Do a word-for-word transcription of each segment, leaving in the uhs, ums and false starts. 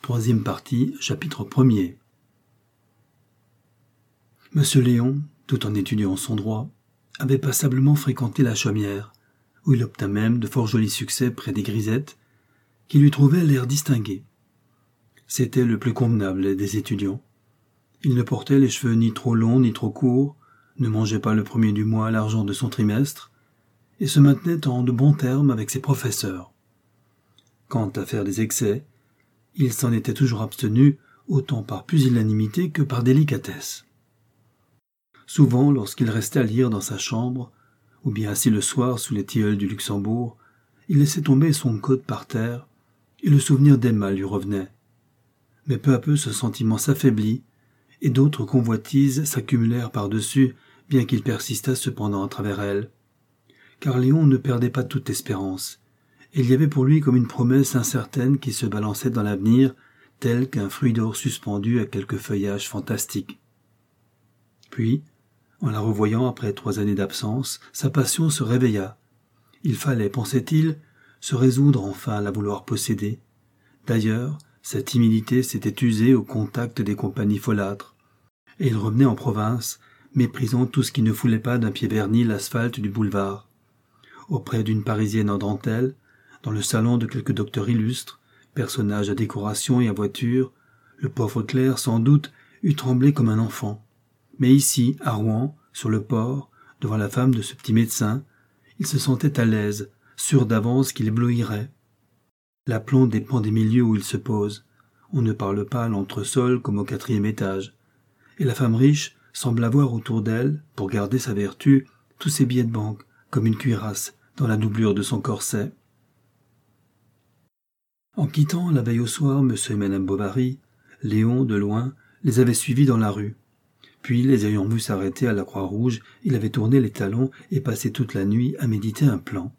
Troisième partie, chapitre premier. Monsieur Léon, tout en étudiant son droit, avait passablement fréquenté la Chaumière, où il obtint même de fort jolis succès près des grisettes, qui lui trouvaient l'air distingué. C'était le plus convenable des étudiants. Il ne portait les cheveux ni trop longs ni trop courts, ne mangeait pas le premier du mois l'argent de son trimestre, et se maintenait en de bons termes avec ses professeurs. Quant à faire des excès, il s'en était toujours abstenu, autant par pusillanimité que par délicatesse. Souvent, lorsqu'il restait à lire dans sa chambre, ou bien assis le soir sous les tilleuls du Luxembourg, il laissait tomber son code par terre, et le souvenir d'Emma lui revenait. Mais peu à peu ce sentiment s'affaiblit, et d'autres convoitises s'accumulèrent par-dessus, bien qu'il persistât cependant à travers elles. Car Léon ne perdait pas toute espérance, et il y avait pour lui comme une promesse incertaine qui se balançait dans l'avenir, tel qu'un fruit d'or suspendu à quelque feuillage fantastique. Puis, en la revoyant après trois années d'absence, sa passion se réveilla. Il fallait, pensait-il, se résoudre enfin à la vouloir posséder. D'ailleurs, sa timidité s'était usée au contact des compagnies folâtres, et il revenait en province, méprisant tout ce qui ne foulait pas d'un pied verni l'asphalte du boulevard. Auprès d'une Parisienne en dentelle, dans le salon de quelques docteurs illustres, personnages à décoration et à voiture, le pauvre clerc, sans doute, eût tremblé comme un enfant. Mais ici, à Rouen, sur le port, devant la femme de ce petit médecin, il se sentait à l'aise, sûr d'avance qu'il éblouirait. L'aplomb dépend des milieux où il se pose. On ne parle pas à l'entresol comme au quatrième étage. Et la femme riche semble avoir autour d'elle, pour garder sa vertu, tous ses billets de banque, comme une cuirasse, dans la doublure de son corset. En quittant la veille au soir M. et Mme Bovary, Léon, de loin, les avait suivis dans la rue. Puis, les ayant vus s'arrêter à la Croix-Rouge, il avait tourné les talons et passé toute la nuit à méditer un plan.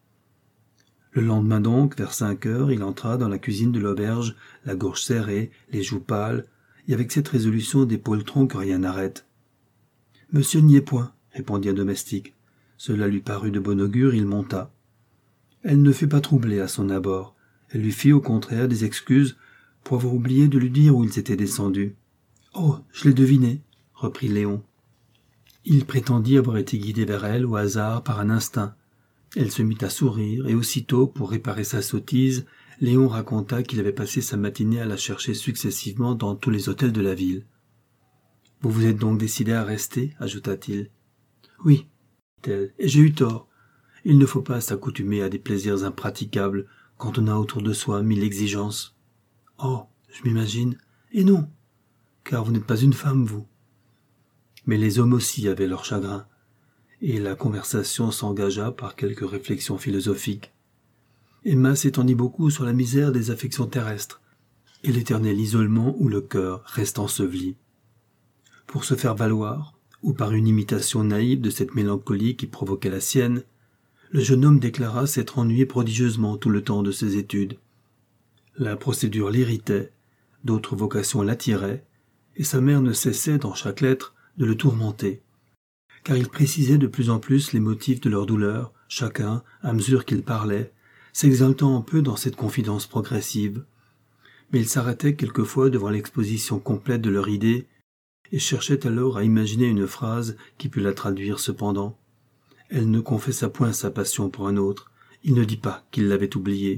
Le lendemain donc, vers cinq heures, il entra dans la cuisine de l'auberge, la gorge serrée, les joues pâles, et avec cette résolution des poltrons que rien n'arrête. « Monsieur n'y est point, » répondit un domestique. Cela lui parut de bon augure, il monta. Elle ne fut pas troublée à son abord. Elle lui fit au contraire des excuses pour avoir oublié de lui dire où ils étaient descendus. « Oh, je l'ai deviné », reprit Léon. Il prétendit avoir été guidé vers elle au hasard par un instinct. Elle se mit à sourire, et aussitôt, pour réparer sa sottise, Léon raconta qu'il avait passé sa matinée à la chercher successivement dans tous les hôtels de la ville. « Vous vous êtes donc décidé à rester ?» ajouta-t-il. « Oui, dit-elle, et j'ai eu tort. Il ne faut pas s'accoutumer à des plaisirs impraticables quand on a autour de soi mille exigences. »« Oh, je m'imagine. Et non, car vous n'êtes pas une femme, vous. » Mais les hommes aussi avaient leurs chagrins, et la conversation s'engagea par quelques réflexions philosophiques. Emma s'étendit beaucoup sur la misère des affections terrestres, et l'éternel isolement où le cœur reste enseveli. Pour se faire valoir, ou par une imitation naïve de cette mélancolie qui provoquait la sienne, le jeune homme déclara s'être ennuyé prodigieusement tout le temps de ses études. La procédure l'irritait, d'autres vocations l'attiraient, et sa mère ne cessait, dans chaque lettre, de le tourmenter, car il précisait de plus en plus les motifs de leur douleur, chacun, à mesure qu'il parlait, s'exaltant un peu dans cette confidence progressive. Mais il s'arrêtait quelquefois devant l'exposition complète de leur idée, et cherchait alors à imaginer une phrase qui pût la traduire cependant. Elle ne confessa point sa passion pour un autre, il ne dit pas qu'il l'avait oubliée.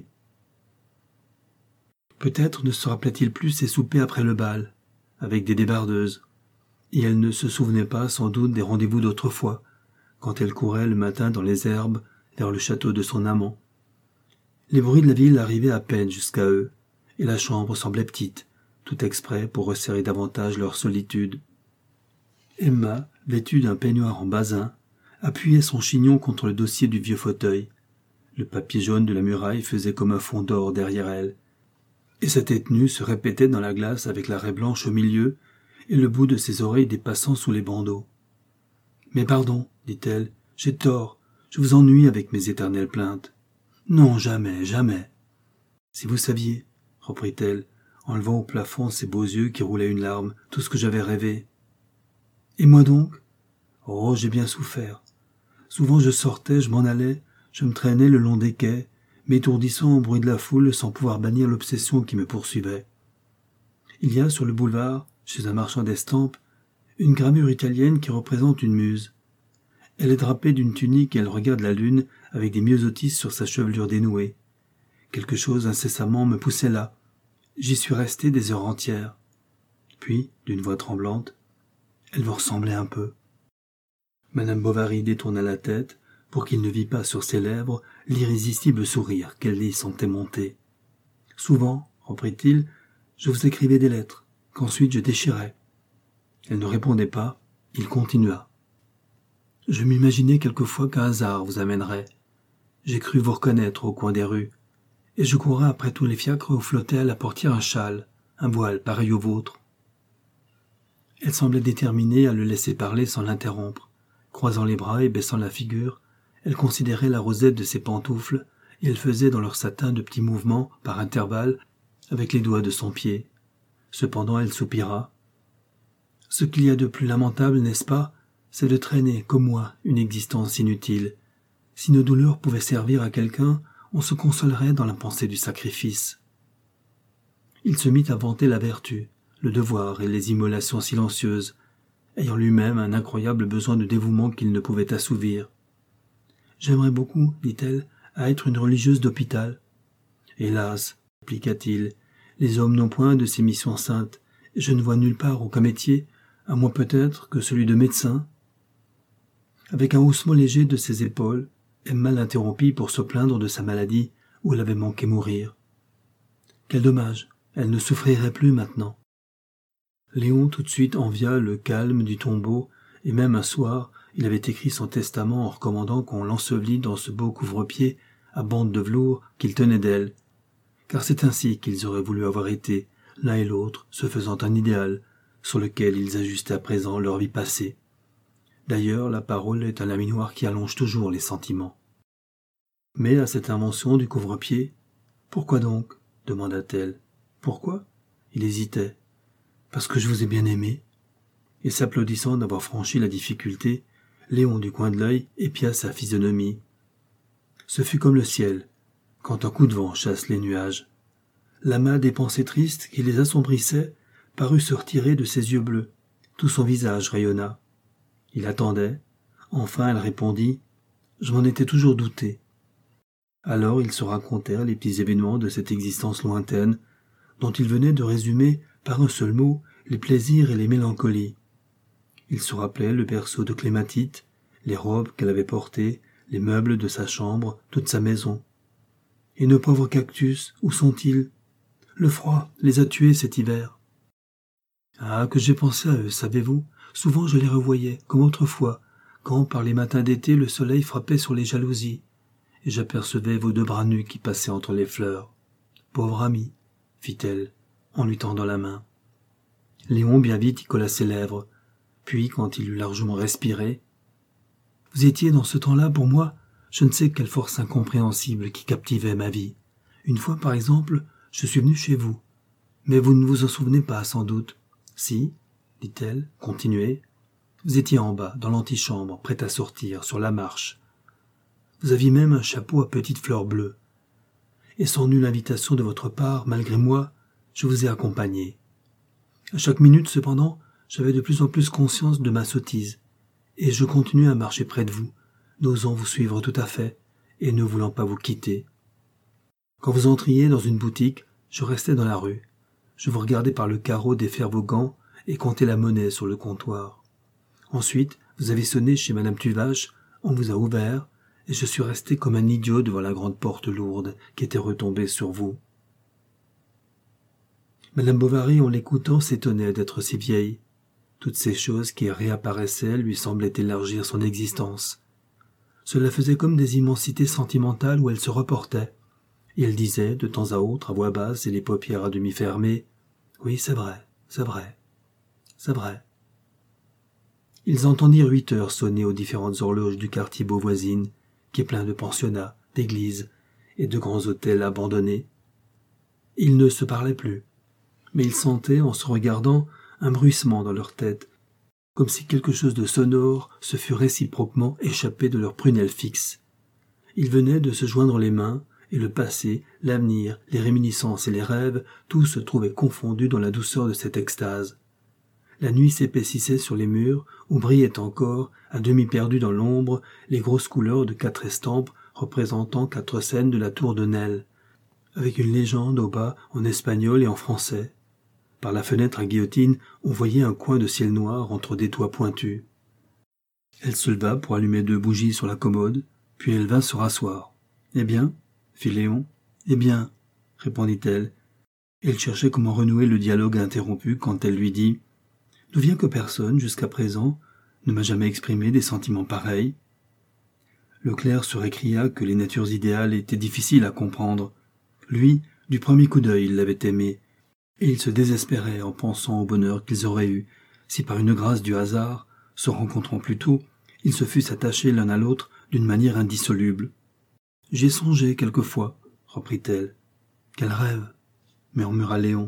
Peut-être ne se rappelait-il plus ses soupers après le bal, avec des débardeuses, et elle ne se souvenait pas sans doute des rendez-vous d'autrefois, quand elle courait le matin dans les herbes vers le château de son amant. Les bruits de la ville arrivaient à peine jusqu'à eux, et la chambre semblait petite, tout exprès pour resserrer davantage leur solitude. Emma, vêtue d'un peignoir en basin, appuyait son chignon contre le dossier du vieux fauteuil. Le papier jaune de la muraille faisait comme un fond d'or derrière elle, et sa tête nue se répétait dans la glace avec la raie blanche au milieu et le bout de ses oreilles dépassant sous les bandeaux. « Mais pardon, dit-elle, j'ai tort, je vous ennuie avec mes éternelles plaintes. »« Non, jamais, jamais. »« Si vous saviez, reprit-elle, en levant au plafond ses beaux yeux qui roulaient une larme, tout ce que j'avais rêvé. »« Et moi donc ? Oh, j'ai bien souffert. Souvent je sortais, je m'en allais, je me traînais le long des quais, m'étourdissant au bruit de la foule sans pouvoir bannir l'obsession qui me poursuivait. Il y a sur le boulevard, chez un marchand d'estampes, une gravure italienne qui représente une muse. Elle est drapée d'une tunique et elle regarde la lune avec des myosotis sur sa chevelure dénouée. Quelque chose incessamment me poussait là. J'y suis resté des heures entières. Puis, d'une voix tremblante, « Elle vous ressemblait un peu. » Madame Bovary détourna la tête pour qu'il ne vît pas sur ses lèvres l'irrésistible sourire qu'elle y sentait monter. « Souvent, reprit-il, je vous écrivais des lettres, qu'ensuite je déchirais. » Elle ne répondait pas, il continua. « Je m'imaginais quelquefois qu'un hasard vous amènerait. J'ai cru vous reconnaître au coin des rues, et je courais après tous les fiacres où flottait à la portière un châle, un voile pareil au vôtre. » Elle semblait déterminée à le laisser parler sans l'interrompre. Croisant les bras et baissant la figure, elle considérait la rosette de ses pantoufles et elle faisait dans leur satin de petits mouvements, par intervalles, avec les doigts de son pied. Cependant elle soupira. « Ce qu'il y a de plus lamentable, n'est-ce pas, c'est de traîner, comme moi, une existence inutile. Si nos douleurs pouvaient servir à quelqu'un, on se consolerait dans la pensée du sacrifice. » Il se mit à vanter la vertu, le devoir et les immolations silencieuses, ayant lui-même un incroyable besoin de dévouement qu'il ne pouvait assouvir. « J'aimerais beaucoup, dit-elle, à être une religieuse d'hôpital. »« Hélas, répliqua-t-il, les hommes n'ont point de ces missions saintes, et je ne vois nulle part aucun métier, à moins peut-être que celui de médecin. » Avec un haussement léger de ses épaules, Emma l'interrompit pour se plaindre de sa maladie où elle avait manqué mourir. Quel dommage, elle ne souffrirait plus maintenant. Léon tout de suite envia le calme du tombeau, et même un soir, il avait écrit son testament en recommandant qu'on l'ensevelît dans ce beau couvre-pied à bandes de velours qu'il tenait d'elle, car c'est ainsi qu'ils auraient voulu avoir été, l'un et l'autre, se faisant un idéal, sur lequel ils ajustaient à présent leur vie passée. D'ailleurs, la parole est un laminoir qui allonge toujours les sentiments. Mais à cette invention du couvre-pied, « Pourquoi donc ?» demanda-t-elle. « Pourquoi ?» Il hésitait. « Parce que je vous ai bien aimé. » Et s'applaudissant d'avoir franchi la difficulté, Léon du coin de l'œil épia sa physionomie. Ce fut comme le ciel, quand un coup de vent chasse les nuages. L'amas des pensées tristes qui les assombrissait parut se retirer de ses yeux bleus. Tout son visage rayonna. Il attendait. Enfin elle répondit « Je m'en étais toujours douté. » Alors ils se racontèrent les petits événements de cette existence lointaine, dont ils venaient de résumer par un seul mot les plaisirs et les mélancolies. Il se rappelait le berceau de Clématite, les robes qu'elle avait portées, les meubles de sa chambre, toute sa maison. Et nos pauvres cactus, où sont-ils? Le froid les a tués cet hiver. Ah, que j'ai pensé à eux, savez-vous? Souvent je les revoyais, comme autrefois, quand par les matins d'été le soleil frappait sur les jalousies, et j'apercevais vos deux bras nus qui passaient entre les fleurs. Pauvre ami, fit-elle, en lui tendant la main. Léon bien vite y colla ses lèvres, puis, quand il eut largement respiré, « Vous étiez dans ce temps-là pour moi, je ne sais quelle force incompréhensible qui captivait ma vie. Une fois, par exemple, je suis venu chez vous, mais vous ne vous en souvenez pas, sans doute. Si, dit-elle, continuez. Vous étiez en bas, dans l'antichambre, prête à sortir, sur la marche. Vous aviez même un chapeau à petites fleurs bleues. Et sans nulle invitation de votre part, malgré moi, je vous ai accompagné. À chaque minute, cependant, j'avais de plus en plus conscience de ma sottise, et je continuais à marcher près de vous, n'osant vous suivre tout à fait, et ne voulant pas vous quitter. Quand vous entriez dans une boutique, je restais dans la rue. Je vous regardais par le carreau défaire vos gants et compter la monnaie sur le comptoir. Ensuite, vous avez sonné chez Madame Tuvache, on vous a ouvert, et je suis resté comme un idiot devant la grande porte lourde qui était retombée sur vous. Madame Bovary, en l'écoutant, s'étonnait d'être si vieille. Toutes ces choses qui réapparaissaient lui semblaient élargir son existence. Cela faisait comme des immensités sentimentales où elle se reportait, et elle disait, de temps à autre, à voix basse et les paupières à demi fermées, « Oui, c'est vrai, c'est vrai, c'est vrai. » Ils entendirent huit heures sonner aux différentes horloges du quartier Beauvoisine, qui est plein de pensionnats, d'églises et de grands hôtels abandonnés. Ils ne se parlaient plus, mais ils sentaient, en se regardant, un bruissement dans leur tête, comme si quelque chose de sonore se fût réciproquement échappé de leurs prunelles fixes. Ils venaient de se joindre les mains, et le passé, l'avenir, les réminiscences et les rêves, tout se trouvait confondu dans la douceur de cette extase. La nuit s'épaississait sur les murs, où brillaient encore, à demi perdus dans l'ombre, les grosses couleurs de quatre estampes représentant quatre scènes de la tour de Nesle, avec une légende au bas en espagnol et en français. Par la fenêtre à guillotine, on voyait un coin de ciel noir entre des toits pointus. Elle se leva pour allumer deux bougies sur la commode, puis elle vint se rasseoir. « Eh bien ?» fit Léon. « Eh bien ?» répondit-elle. Elle cherchait comment renouer le dialogue interrompu quand elle lui dit « D'où vient que personne, jusqu'à présent, ne m'a jamais exprimé des sentiments pareils ?» Le clerc se récria que les natures idéales étaient difficiles à comprendre. Lui, du premier coup d'œil, il l'avait aimée, et il se désespérait en pensant au bonheur qu'ils auraient eu, si par une grâce du hasard, se rencontrant plus tôt, ils se fussent attachés l'un à l'autre d'une manière indissoluble. « J'y ai songé quelquefois, » reprit-elle. « Quel rêve !» murmura Léon.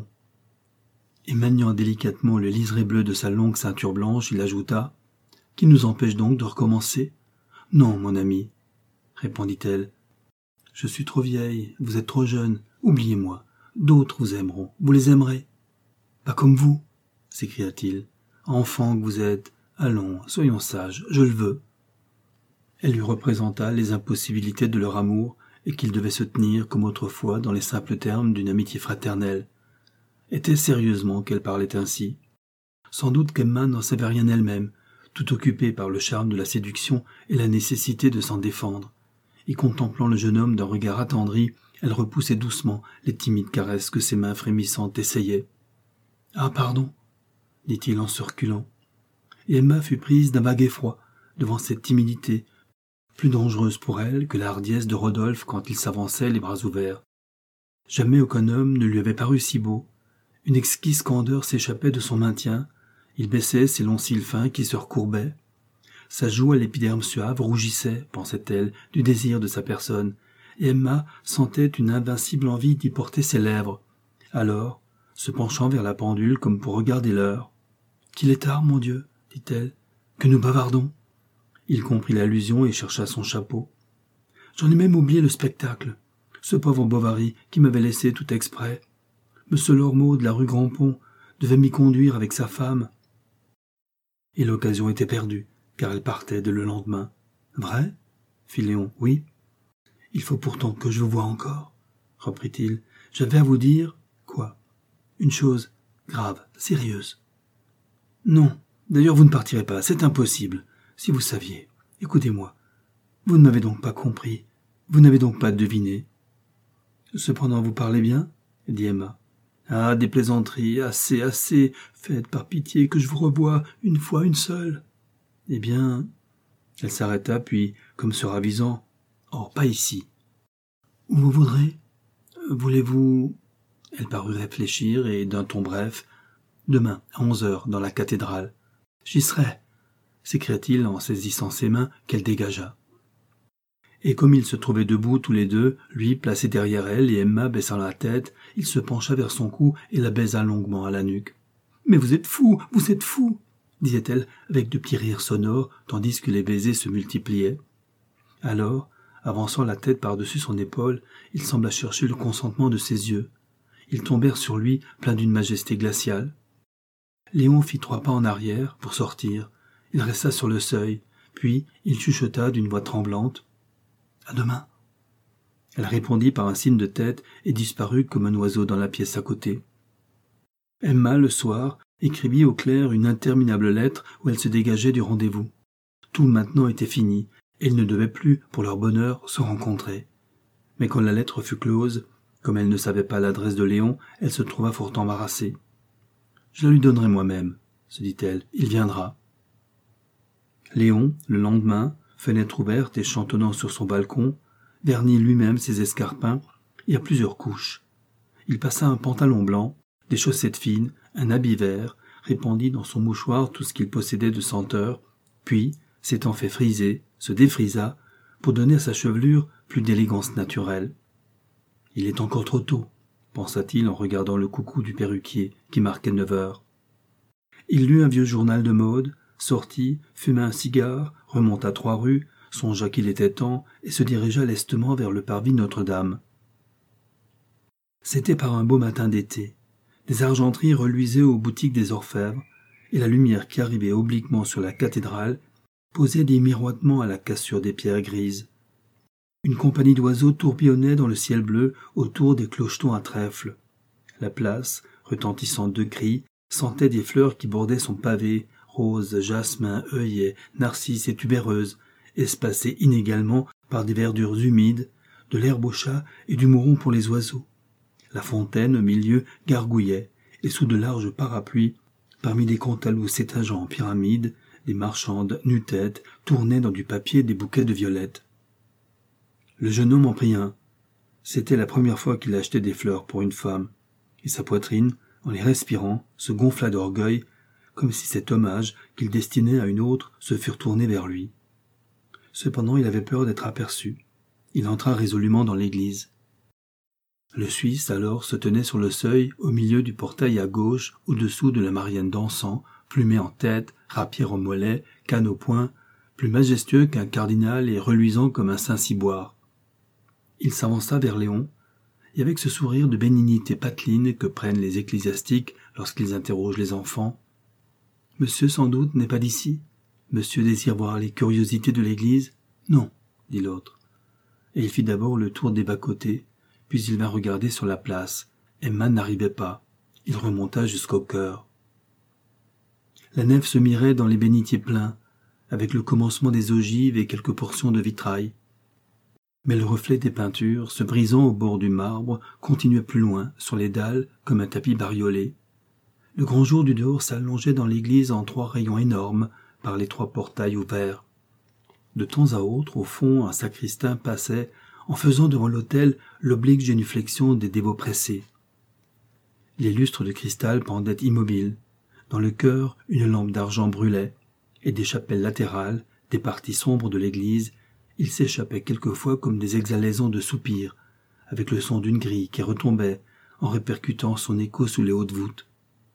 Et maniant délicatement le liseré bleu de sa longue ceinture blanche, il ajouta « Qui nous empêche donc de recommencer ?»« Non, mon ami, » répondit-elle. « Je suis trop vieille, vous êtes trop jeune, oubliez-moi. D'autres vous aimeront, vous les aimerez. »« Pas comme vous, » s'écria-t-il. « Enfant que vous êtes, allons, soyons sages, je le veux. » Elle lui représenta les impossibilités de leur amour et qu'ils devaient se tenir comme autrefois dans les simples termes d'une amitié fraternelle. Était-ce sérieusement qu'elle parlait ainsi? Sans doute qu'Emma n'en savait rien elle-même, tout occupée par le charme de la séduction et la nécessité de s'en défendre. Et contemplant le jeune homme d'un regard attendri, elle repoussait doucement les timides caresses que ses mains frémissantes essayaient. « Ah, pardon !» dit-il en se reculant. Et Emma fut prise d'un vague effroi devant cette timidité, plus dangereuse pour elle que la hardiesse de Rodolphe quand il s'avançait les bras ouverts. Jamais aucun homme ne lui avait paru si beau. Une exquise candeur s'échappait de son maintien, il baissait ses longs cils fins qui se recourbaient. Sa joue à l'épiderme suave rougissait, pensait-elle, du désir de sa personne, et Emma sentait une invincible envie d'y porter ses lèvres. Alors, se penchant vers la pendule comme pour regarder l'heure, « Qu'il est tard, mon Dieu, » dit-elle, « que nous bavardons. » Il comprit l'allusion et chercha son chapeau. « J'en ai même oublié le spectacle. Ce pauvre Bovary qui m'avait laissé tout exprès. Monsieur Lormeau de la rue Grand-Pont devait m'y conduire avec sa femme. » Et l'occasion était perdue, car elle partait dès le lendemain. « Vrai ?» fit Léon. « Oui. »« Il faut pourtant que je vous voie encore, » reprit-il. « J'avais à vous dire... » « Quoi ? » ?»« Une chose grave, sérieuse. »« Non, d'ailleurs vous ne partirez pas, c'est impossible. Si vous saviez. Écoutez-moi. Vous ne m'avez donc pas compris. Vous n'avez donc pas deviné. »« Cependant vous parlez bien ?» dit Emma. « Ah, des plaisanteries, assez, assez. Faites par pitié que je vous revoie une fois, une seule. » « Eh bien... » Elle s'arrêta, puis, comme se ravisant, « Oh, pas ici. »« Où vous voudrez. Voulez-vous... » Elle parut réfléchir et, d'un ton bref, « Demain, à onze heures, dans la cathédrale. »« J'y serai. » s'écria-t-il en saisissant ses mains qu'elle dégagea. Et comme ils se trouvaient debout tous les deux, lui placé derrière elle et Emma baissant la tête, il se pencha vers son cou et la baisa longuement à la nuque. « Mais vous êtes fou, vous êtes fou !» disait-elle avec de petits rires sonores, tandis que les baisers se multipliaient. Alors, avançant la tête par-dessus son épaule, il sembla chercher le consentement de ses yeux. Ils tombèrent sur lui, pleins d'une majesté glaciale. Léon fit trois pas en arrière pour sortir. Il resta sur le seuil, puis il chuchota d'une voix tremblante. « À demain !» Elle répondit par un signe de tête et disparut comme un oiseau dans la pièce à côté. Emma, le soir, écrivit au clerc une interminable lettre où elle se dégageait du rendez-vous. Tout maintenant était fini, et ils ne devaient plus, pour leur bonheur, se rencontrer. Mais quand la lettre fut close, comme elle ne savait pas l'adresse de Léon, elle se trouva fort embarrassée. « Je la lui donnerai moi-même, » se dit-elle, « il viendra. » Léon, le lendemain, fenêtre ouverte et chantonnant sur son balcon, vernit lui-même ses escarpins, et à plusieurs couches. Il passa un pantalon blanc, des chaussettes fines, un habit vert, répandit dans son mouchoir tout ce qu'il possédait de senteur, puis, s'étant fait friser, se défrisa, pour donner à sa chevelure plus d'élégance naturelle. « Il est encore trop tôt, » pensa-t-il en regardant le coucou du perruquier qui marquait neuf heures. Il lut un vieux journal de mode, sortit, fuma un cigare, remonta trois rues, songea qu'il était temps et se dirigea lestement vers le parvis Notre-Dame. C'était par un beau matin d'été. Des argenteries reluisaient aux boutiques des orfèvres, et la lumière qui arrivait obliquement sur la cathédrale posait des miroitements à la cassure des pierres grises. Une compagnie d'oiseaux tourbillonnait dans le ciel bleu autour des clochetons à trèfle. La place, retentissante de cris, sentait des fleurs qui bordaient son pavé, roses, jasmin, œillets, narcisses et tubéreuses, espacées inégalement par des verdures humides, de l'herbe au chat et du mouron pour les oiseaux. La fontaine, au milieu, gargouillait, et sous de larges parapluies, parmi des cantaloups s'étageant en pyramide, des marchandes nu-tête tournaient dans du papier des bouquets de violettes. Le jeune homme en prit un. C'était la première fois qu'il achetait des fleurs pour une femme, et sa poitrine, en les respirant, se gonfla d'orgueil, comme si cet hommage qu'il destinait à une autre se fût tourné vers lui. Cependant, il avait peur d'être aperçu. Il entra résolument dans l'église. Le Suisse, alors, se tenait sur le seuil, au milieu du portail à gauche, au-dessous de la Marienne dansant, plumé en tête, rapière au mollet, canne au poing, plus majestueux qu'un cardinal et reluisant comme un Saint-Cyboire. Il s'avança vers Léon, et avec ce sourire de bénignité pateline que prennent les ecclésiastiques lorsqu'ils interrogent les enfants. « Monsieur, sans doute, n'est pas d'ici. Monsieur désire voir les curiosités de l'église ?»« Non, » dit l'autre. Et il fit d'abord le tour des bas-côtés, puis il vint regarder sur la place. Emma n'arrivait pas. Il remonta jusqu'au chœur. La nef se mirait dans les bénitiers pleins, avec le commencement des ogives et quelques portions de vitrail. Mais le reflet des peintures, se brisant au bord du marbre, continuait plus loin, sur les dalles, comme un tapis bariolé. Le grand jour du dehors s'allongeait dans l'église en trois rayons énormes, par les trois portails ouverts. De temps à autre, au fond, un sacristain passait, en faisant devant l'autel l'oblique génuflexion des dévots pressés. Les lustres de cristal pendaient immobiles. Dans le chœur, une lampe d'argent brûlait, et des chapelles latérales, des parties sombres de l'église, il s'échappait quelquefois comme des exhalaisons de soupirs, avec le son d'une grille qui retombait, en répercutant son écho sous les hautes voûtes.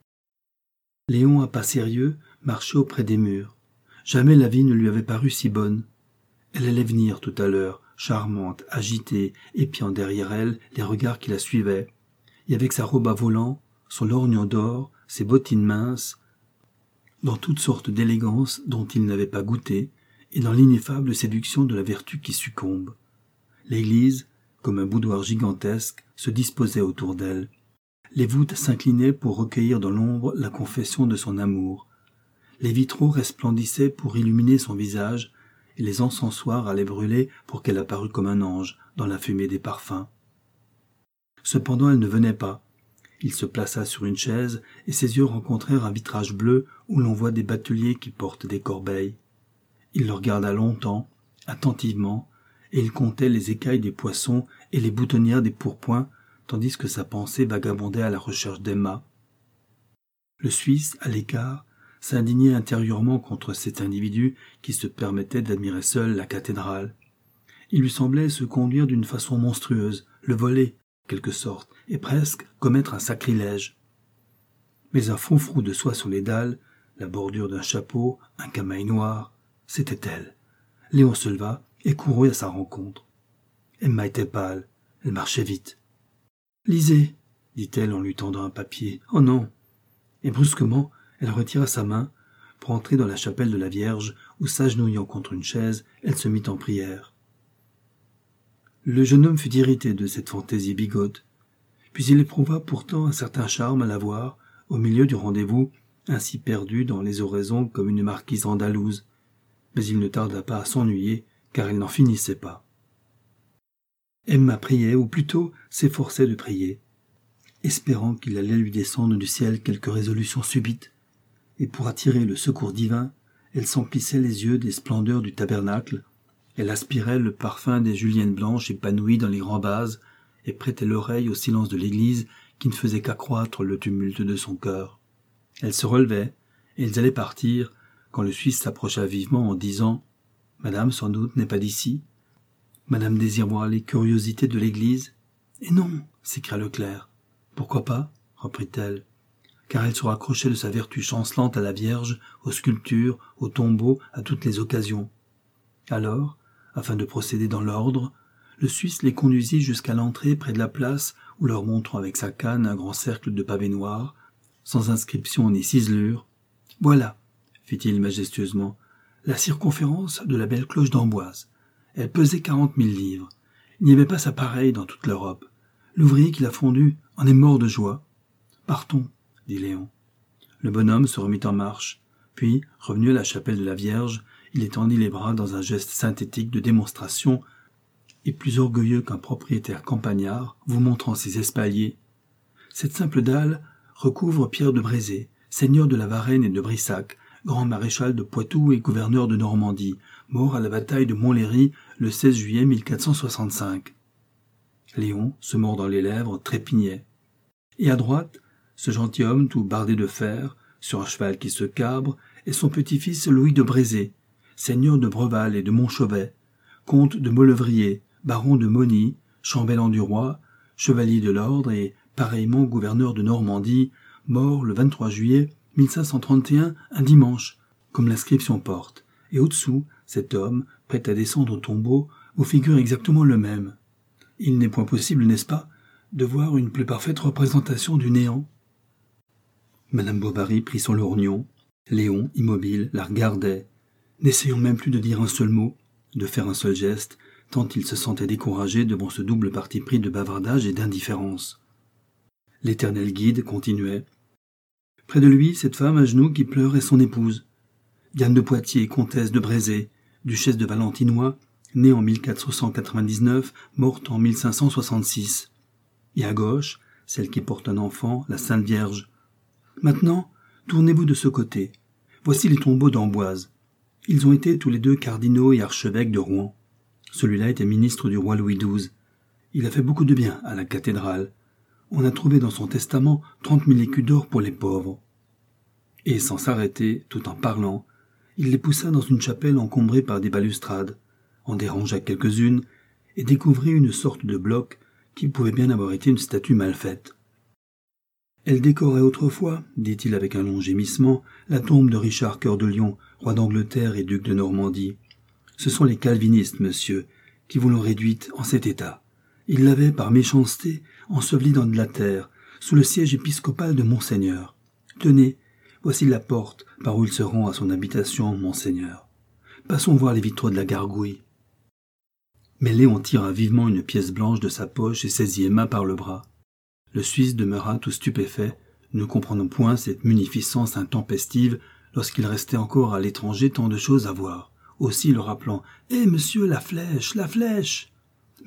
Léon, à pas sérieux, marchait auprès des murs. Jamais la vie ne lui avait paru si bonne. Elle allait venir tout à l'heure, charmante, agitée, épiant derrière elle les regards qui la suivaient, et avec sa robe à volants, son lorgnon d'or, ses bottines minces, dans toutes sortes d'élégances dont il n'avait pas goûté, et dans l'ineffable séduction de la vertu qui succombe. L'église, comme un boudoir gigantesque, se disposait autour d'elle. Les voûtes s'inclinaient pour recueillir dans l'ombre la confession de son amour. Les vitraux resplendissaient pour illuminer son visage, et les encensoirs allaient brûler pour qu'elle apparût comme un ange dans la fumée des parfums. Cependant, elle ne venait pas. Il se plaça sur une chaise, et ses yeux rencontrèrent un vitrage bleu où l'on voit des bateliers qui portent des corbeilles. Il le regarda longtemps, attentivement, et il comptait les écailles des poissons et les boutonnières des pourpoints, tandis que sa pensée vagabondait à la recherche d'Emma. Le Suisse, à l'écart, s'indignait intérieurement contre cet individu qui se permettait d'admirer seul la cathédrale. Il lui semblait se conduire d'une façon monstrueuse, le voler, quelque sorte, et presque commettre un sacrilège. Mais un froufrou de soie sur les dalles, la bordure d'un chapeau, un camail noir, c'était elle. Léon se leva et courut à sa rencontre. Emma était pâle, elle marchait vite. « Lisez, » dit-elle en lui tendant un papier. « Oh non !» Et brusquement, elle retira sa main pour entrer dans la chapelle de la Vierge où, s'agenouillant contre une chaise, elle se mit en prière. Le jeune homme fut irrité de cette fantaisie bigote, puis il éprouva pourtant un certain charme à la voir, au milieu du rendez-vous, ainsi perdue dans les oraisons comme une marquise andalouse, mais il ne tarda pas à s'ennuyer, car elle n'en finissait pas. Emma priait, ou plutôt s'efforçait de prier, espérant qu'il allait lui descendre du ciel quelque résolution subite, et pour attirer le secours divin, elle s'emplissait les yeux des splendeurs du tabernacle, elle aspirait le parfum des juliennes blanches épanouies dans les grands vases, et prêtait l'oreille au silence de l'église qui ne faisait qu'accroître le tumulte de son cœur. Elle se relevait, et ils allaient partir, quand le Suisse s'approcha vivement en disant « Madame, sans doute, n'est pas d'ici. Madame désire voir les curiosités de l'église. »« Et non !» s'écria le clerc. « Pourquoi pas ?» reprit-elle. « Car elle se raccrochait de sa vertu chancelante à la Vierge, aux sculptures, aux tombeaux, à toutes les occasions. » Alors, afin de procéder dans l'ordre, le Suisse les conduisit jusqu'à l'entrée près de la place ou leur montrant avec sa canne un grand cercle de pavés noirs, sans inscription ni ciselure. « Voilà, fit-il majestueusement, la circonférence de la belle cloche d'Amboise. Elle pesait quarante mille livres. Il n'y avait pas sa pareille dans toute l'Europe. L'ouvrier qui l'a fondue en est mort de joie. Partons, dit Léon. Le bonhomme se remit en marche, puis, revenu à la chapelle de la Vierge, il étendit les bras dans un geste synthétique de démonstration et plus orgueilleux qu'un propriétaire campagnard vous montrant ses espaliers. Cette simple dalle recouvre Pierre de Brézé, seigneur de la Varenne et de Brissac, grand maréchal de Poitou et gouverneur de Normandie, mort à la bataille de Montlhéry le seize juillet mille quatre cent soixante-cinq. Léon, se mordant les lèvres, trépignait. Et à droite, ce gentilhomme tout bardé de fer, sur un cheval qui se cabre, est son petit-fils Louis de Brézé, seigneur de Breval et de Montchauvet, comte de Maulevrier, baron de Mauny, chambellan du roi, chevalier de l'ordre et, pareillement gouverneur de Normandie, mort le vingt-trois juillet mille cinq cent trente et un, un dimanche, comme l'inscription porte, et au-dessous, cet homme, prêt à descendre au tombeau, vous figure exactement le même. Il n'est point possible, n'est-ce pas, de voir une plus parfaite représentation du néant. Madame Bovary prit son lorgnon. Léon, immobile, la regardait, n'essayant même plus de dire un seul mot, de faire un seul geste, tant il se sentait découragé devant ce double parti pris de bavardage et d'indifférence. L'éternel guide continuait. Près de lui, cette femme à genoux qui pleure est son épouse. Diane de Poitiers, comtesse de Brézé, duchesse de Valentinois, née en mille quatre cent quatre-vingt-dix-neuf, morte en mille cinq cent soixante-six. Et à gauche, celle qui porte un enfant, la Sainte Vierge. Maintenant, tournez-vous de ce côté. Voici les tombeaux d'Amboise. Ils ont été tous les deux cardinaux et archevêques de Rouen. Celui-là était ministre du roi Louis douze. Il a fait beaucoup de bien à la cathédrale. On a trouvé dans son testament trente mille écus d'or pour les pauvres. Et sans s'arrêter, tout en parlant, il les poussa dans une chapelle encombrée par des balustrades, en dérangea quelques-unes et découvrit une sorte de bloc qui pouvait bien avoir été une statue mal faite. Elle décorait autrefois, dit-il avec un long gémissement, la tombe de Richard Cœur de Lion, roi d'Angleterre et duc de Normandie. Ce sont les calvinistes, monsieur, qui vous l'ont réduite en cet état. Ils l'avaient, par méchanceté, ensevelie dans de la terre, sous le siège épiscopal de Monseigneur. Tenez, voici la porte par où il se rend à son habitation, Monseigneur. Passons voir les vitraux de la gargouille. Mais Léon tira vivement une pièce blanche de sa poche et saisit Emma par le bras. Le Suisse demeura tout stupéfait, ne comprenant point cette munificence intempestive lorsqu'il restait encore à l'étranger tant de choses à voir. Aussi le rappelant « Eh, monsieur, la flèche, la flèche !»« Merci, »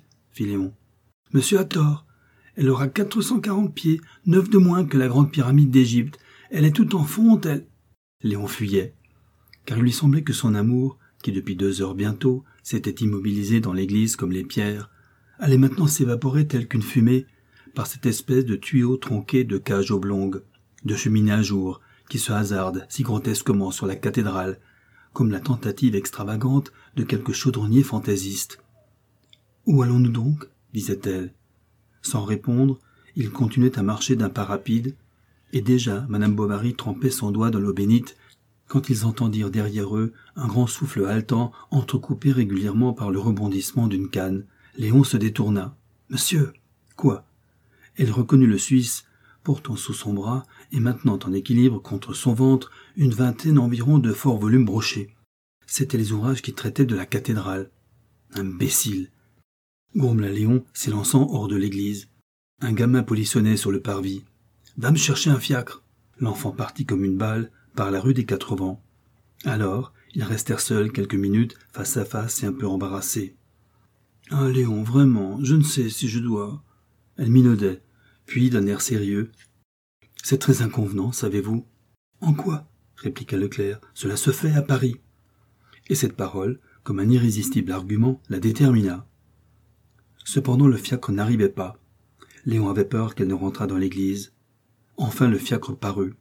fit Léon. « Monsieur a tort. Elle aura quatre cent quarante pieds, neuf de moins que la grande pyramide d'Égypte. Elle est toute en fonte, elle... » Léon fuyait, car il lui semblait que son amour, qui depuis deux heures bientôt s'était immobilisé dans l'église comme les pierres, allait maintenant s'évaporer telle qu'une fumée par cette espèce de tuyau tronqué de cage oblongue, de cheminée à jour, qui se hasarde si grotesquement sur la cathédrale, comme la tentative extravagante de quelque chaudronnier fantaisiste. « Où allons-nous donc ?» disait-elle. Sans répondre, il continuait à marcher d'un pas rapide, et déjà Madame Bovary trempait son doigt dans l'eau bénite quand ils entendirent derrière eux un grand souffle haletant entrecoupé régulièrement par le rebondissement d'une canne. Léon se détourna. « Monsieur !»« Quoi ?» Elle reconnut le Suisse, portant sous son bras et maintenant en équilibre contre son ventre une vingtaine environ de forts volumes brochés. C'étaient les ouvrages qui traitaient de la cathédrale. « Imbécile !» grommela Léon, s'élançant hors de l'église. Un gamin polissonnait sur le parvis. « Va me chercher un fiacre !» L'enfant partit comme une balle par la rue des Quatre Vents. Alors, ils restèrent seuls quelques minutes, face à face et un peu embarrassés. « Ah, Léon, vraiment, je ne sais si je dois... » Elle minaudait, puis d'un air sérieux. « C'est très inconvenant, savez-vous. »« En quoi ?» répliqua Leclerc. « Cela se fait à Paris. » Et cette parole, comme un irrésistible argument, la détermina. Cependant le fiacre n'arrivait pas. Léon avait peur qu'elle ne rentrât dans l'église. Enfin le fiacre parut.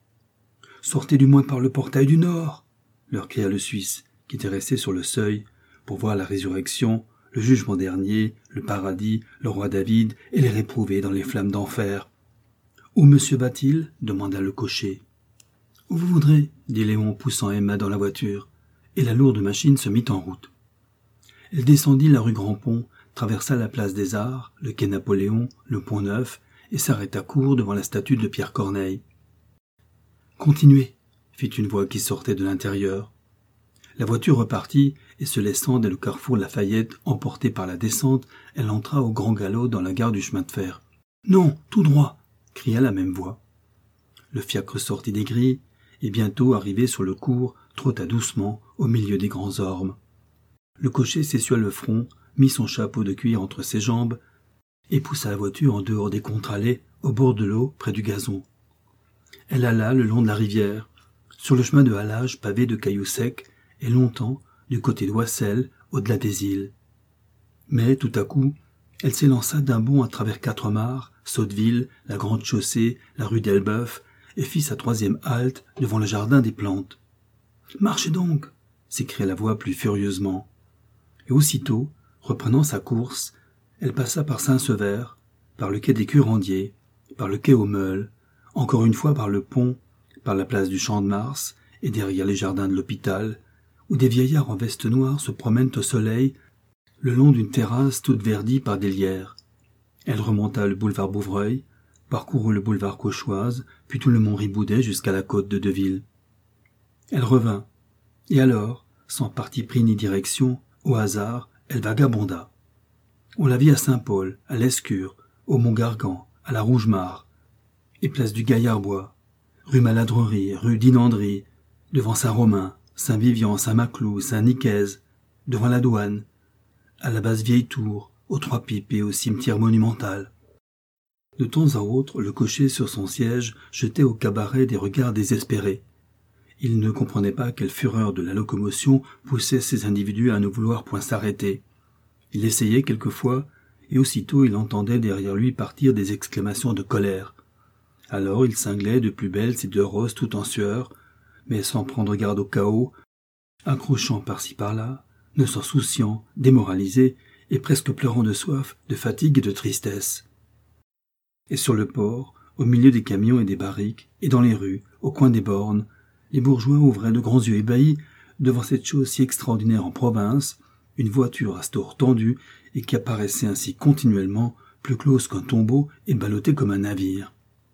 « Sortez du moins par le portail du Nord !» leur cria le Suisse, qui était resté sur le seuil, pour voir la résurrection, le jugement dernier, le paradis, le roi David et les réprouvés dans les flammes d'enfer. « Où monsieur va-t-il » demanda le cocher. « Où vous voudrez » dit Léon, poussant Emma dans la voiture, et la lourde machine se mit en route. Elle descendit la rue Grand-Pont, traversa la place des Arts, le quai Napoléon, le pont Neuf, et s'arrêta court devant la statue de Pierre Corneille. « Continuez !» fit une voix qui sortait de l'intérieur. La voiture repartit, et se laissant dès le carrefour Lafayette emportée par la descente, elle entra au grand galop dans la gare du chemin de fer. « Non, tout droit !» cria la même voix. Le fiacre sortit des grilles, et bientôt arrivé sur le cours, trotta doucement au milieu des grands ormes. Le cocher s'essuia le front, mit son chapeau de cuir entre ses jambes, et poussa la voiture en dehors des contre-allées, au bord de l'eau, près du gazon. Elle alla le long de la rivière, sur le chemin de halage pavé de cailloux secs, et longtemps, du côté d'Oissel, au-delà des îles. Mais, tout à coup, elle s'élança d'un bond à travers Quatre-Mares, Sotteville, la Grande Chaussée, la rue d'Elbeuf, et fit sa troisième halte devant le jardin des Plantes. « Marchez donc !» s'écria la voix plus furieusement. Et aussitôt, reprenant sa course, elle passa par Saint-Sever, par le quai des Curandiers, par le quai aux Meules, encore une fois par le pont, par la place du Champ-de-Mars, et derrière les jardins de l'hôpital, où des vieillards en veste noire se promènent au soleil, le long d'une terrasse toute verdie par des lierres. Elle remonta le boulevard Bouvreuil, parcourut le boulevard Cauchoise, puis tout le mont Riboudet jusqu'à la côte de Deville. Elle revint, et alors, sans parti pris ni direction, au hasard, elle vagabonda. On la vit à Saint-Paul, à l'Escure, au Mont-Gargan, à la Rougemare, et place du Gaillard-Bois, rue Maladrerie, rue Dinandry, devant Saint-Romain, Saint-Vivian, Saint-Maclou, Saint-Nicaise, devant la douane, à la basse vieille tour, aux Trois-Pipes et au cimetière monumental. De temps à autre, le cocher sur son siège jetait au cabaret des regards désespérés. Il ne comprenait pas quelle fureur de la locomotion poussait ces individus à ne vouloir point s'arrêter. Il essayait quelquefois, et aussitôt il entendait derrière lui partir des exclamations de colère. Alors il cinglait de plus belle ses deux rosses tout en sueur, mais sans prendre garde au chaos, accrochant par-ci par-là, ne s'en souciant, démoralisé, et presque pleurant de soif, de fatigue et de tristesse. Et sur le port, au milieu des camions et des barriques, et dans les rues, au coin des bornes, les bourgeois ouvraient de grands yeux ébahis devant cette chose si extraordinaire en province, une voiture à stores tendus et qui apparaissait ainsi continuellement, plus close qu'un tombeau et ballottée comme un navire.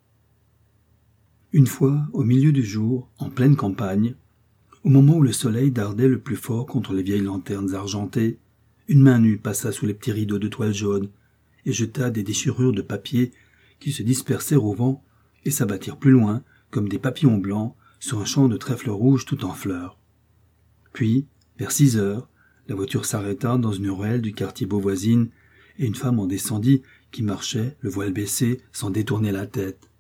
Une fois, au milieu du jour, en pleine campagne, au moment où le soleil dardait le plus fort contre les vieilles lanternes argentées, une main nue passa sous les petits rideaux de toile jaune et jeta des déchirures de papier qui se dispersèrent au vent et s'abattirent plus loin, comme des papillons blancs, sur un champ de trèfle rouge tout en fleurs. Puis, vers six heures, la voiture s'arrêta dans une ruelle du quartier Beauvoisine et une femme en descendit qui marchait, le voile baissé, sans détourner la tête.